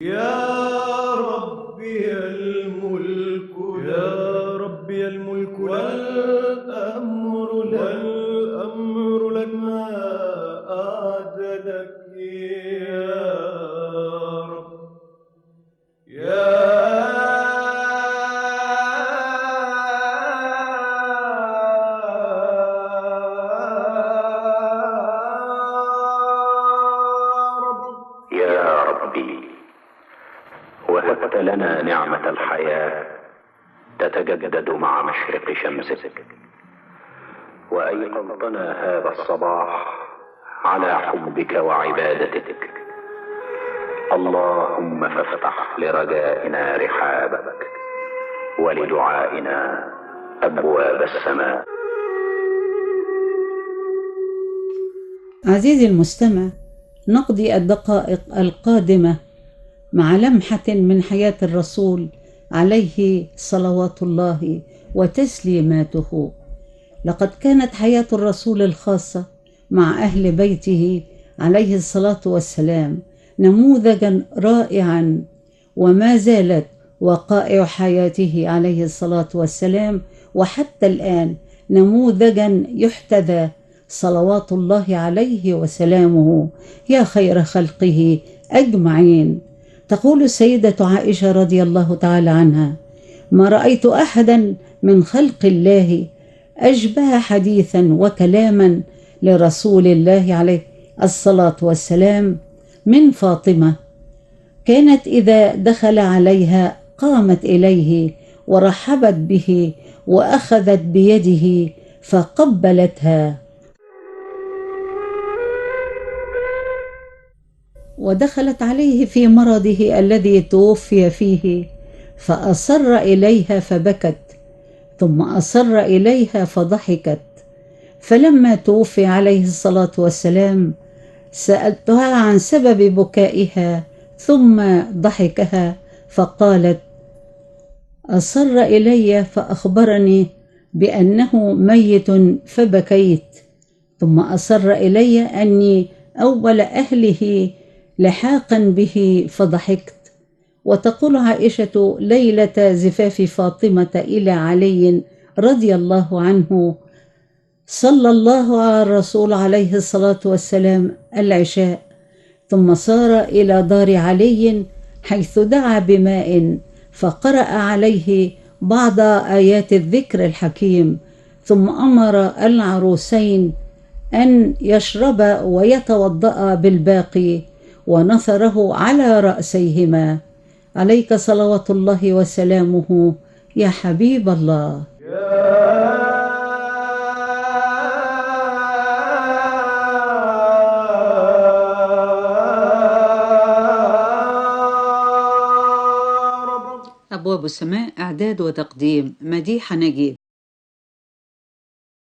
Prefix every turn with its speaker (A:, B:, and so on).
A: يا ربي الملك، يا ربي الملك والأمر لك ما أعدلك يا رب يا
B: يا ربي، وهبت لنا نعمة الحياة تتجدد مع مشرق شمسك، وأيقظتنا هذا الصباح على حبك وعبادتك. اللهم فافتح لرجائنا رحابك ولدعائنا أبواب السماء.
C: عزيزي المستمع، نقضي الدقائق القادمة مع لمحة من حياة الرسول عليه صلوات الله وتسليماته. لقد كانت حياة الرسول الخاصة مع أهل بيته عليه الصلاة والسلام نموذجا رائعا، وما زالت وقائع حياته عليه الصلاة والسلام وحتى الآن نموذجا يحتذى صلوات الله عليه وسلامه يا خير خلقه أجمعين. تقول السيدة عائشة رضي الله تعالى عنها: ما رأيت أحدا من خلق الله أشبه حديثا وكلاما لرسول الله عليه الصلاة والسلام من فاطمة. كانت إذا دخل عليها قامت إليه ورحبت به وأخذت بيده فقبلتها. ودخلت عليه في مرضه الذي توفي فيه فأصر إليها فبكت، ثم أصر إليها فضحكت. فلما توفي عليه الصلاة والسلام سألتها عن سبب بكائها ثم ضحكها، فقالت: أصر إلي فأخبرني بأنه ميت فبكيت، ثم أصر إلي أني أول أهله لحاقا به فضحكت. وتقول عائشة ليلة زفاف فاطمة إلى علي رضي الله عنه: صلى الله على الرسول عليه الصلاة والسلام العشاء، ثم سار إلى دار علي حيث دعا بماء فقرأ عليه بعض آيات الذكر الحكيم، ثم أمر العروسين أن يشربا ويتوضأ بالباقي ونثره على رأسيهما. عليك صلوات الله وسلامه يا حبيب الله. أبواب السماء، إعداد وتقديم مديحة نجيب.